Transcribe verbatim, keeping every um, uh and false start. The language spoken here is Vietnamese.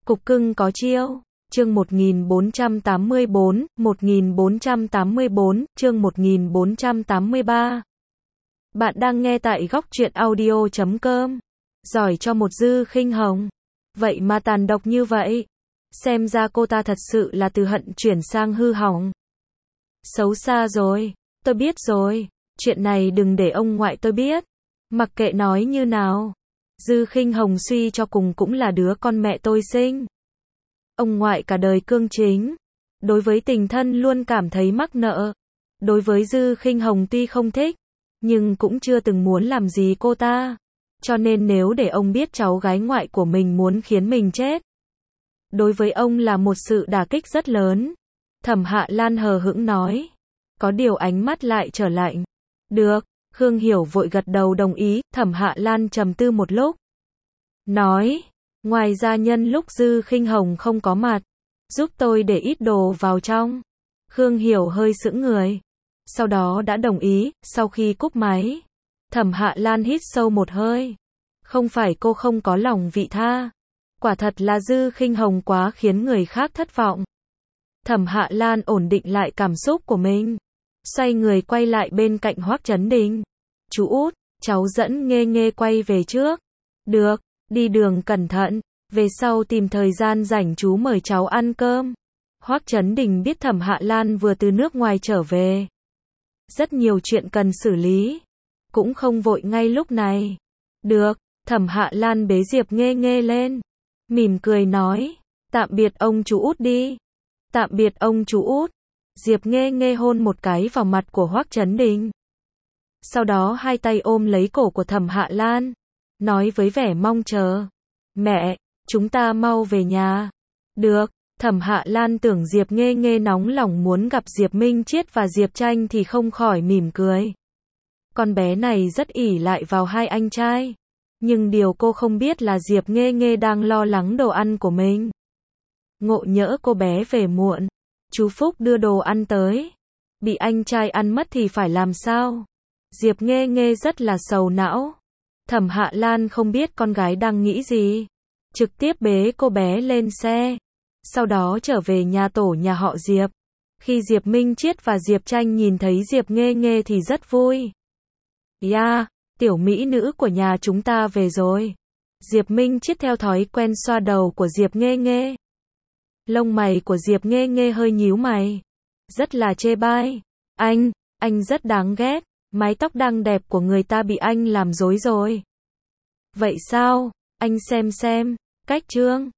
Cục cưng có chiêu. Chương một nghìn bốn trăm tám mươi bốn, một nghìn bốn trăm tám mươi bốn, chương một nghìn bốn trăm tám mươi ba. Bạn đang nghe tại góc truyện audio chấm com. Giỏi cho một Dư Khinh Hồng. Vậy mà tàn độc như vậy. Xem ra cô ta thật sự là từ hận chuyển sang hư hỏng. Xấu xa rồi. Tôi biết rồi. Chuyện này đừng để ông ngoại tôi biết. Mặc kệ nói như nào. Dư Khinh Hồng suy cho cùng cũng là đứa con mẹ tôi sinh. Ông ngoại cả đời cương chính. Đối với tình thân luôn cảm thấy mắc nợ. Đối với Dư Khinh Hồng tuy không thích, nhưng cũng chưa từng muốn làm gì cô ta. Cho nên nếu để ông biết cháu gái ngoại của mình muốn khiến mình chết, đối với ông là một sự đả kích rất lớn. Thẩm Hạ Lan hờ hững nói. Có điều ánh mắt lại trở lạnh. Được, Khương Hiểu vội gật đầu đồng ý. Thẩm Hạ Lan trầm tư một lúc. Nói, ngoài ra nhân lúc Dư Khinh Hồng không có mặt, giúp tôi để ít đồ vào trong. Khương Hiểu hơi sững người. Sau đó đã đồng ý. Sau khi cúp máy, Thẩm Hạ Lan hít sâu một hơi. Không phải cô không có lòng vị tha. Quả thật là Dư Khinh Hồng quá khiến người khác thất vọng. Thẩm Hạ Lan ổn định lại cảm xúc của mình. Xoay người quay lại bên cạnh Hoắc Chấn Đình. Chú út, cháu dẫn Nghê Nghê quay về trước. Được, đi đường cẩn thận. Về sau tìm thời gian rảnh chú mời cháu ăn cơm. Hoắc Chấn Đình biết Thẩm Hạ Lan vừa từ nước ngoài trở về. Rất nhiều chuyện cần xử lý. Cũng không vội ngay lúc này. Được, Thẩm Hạ Lan bế Diệp Nghê Nghê lên. Mỉm cười nói. Tạm biệt ông chú út đi. Tạm biệt ông chú út. Diệp Nghê Nghê hôn một cái vào mặt của Hoắc Chấn Đình. Sau đó hai tay ôm lấy cổ của Thẩm Hạ Lan. Nói với vẻ mong chờ. Mẹ, chúng ta mau về nhà. Được, Thẩm Hạ Lan tưởng Diệp Nghê Nghê nóng lòng muốn gặp Diệp Minh Chiết và Diệp Tranh thì không khỏi mỉm cười. Con bé này rất ỷ lại vào hai anh trai. Nhưng điều cô không biết là Diệp Nghê Nghê đang lo lắng đồ ăn của mình. Ngộ nhỡ cô bé về muộn, chú Phúc đưa đồ ăn tới, bị anh trai ăn mất thì phải làm sao? Diệp Nghê Nghê rất là sầu não. Thẩm Hạ Lan không biết con gái đang nghĩ gì, trực tiếp bế cô bé lên xe, sau đó trở về nhà tổ nhà họ Diệp. Khi Diệp Minh Chiết và Diệp Tranh nhìn thấy Diệp Nghê Nghê thì rất vui. Yeah, tiểu mỹ nữ của nhà chúng ta về rồi. Diệp Minh Chiết theo thói quen xoa đầu của Diệp Nghê Nghê. Lông mày của Diệp Nghê Nghê hơi nhíu mày, rất là chê bai. Anh, anh rất đáng ghét. Mái tóc đang đẹp của người ta bị anh làm rối rồi. Vậy sao? Anh xem xem. Cách trương.